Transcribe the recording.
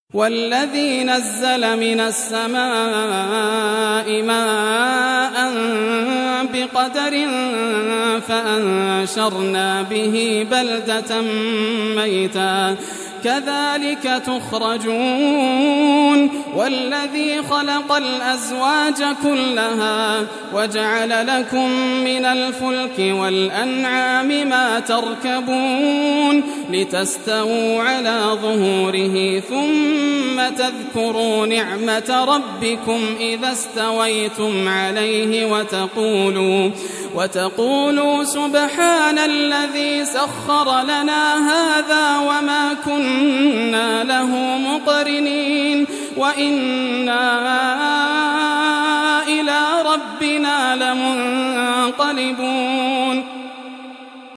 والذي نزل من السماء ماء بقدر فأنشرنا به بلدة ميتا كذلك تخرجون والذي خلق الأزواج كلها وجعل لكم من الفلك والأنعام ما تركبون لتستووا على ظهوره ثم تذكروا نعمة ربكم إذا استويتم عليه وتقولوا سبحان الذي سخر لنا هذا وما كنا له مقرنين وإنا إلى ربنا لمنقلبون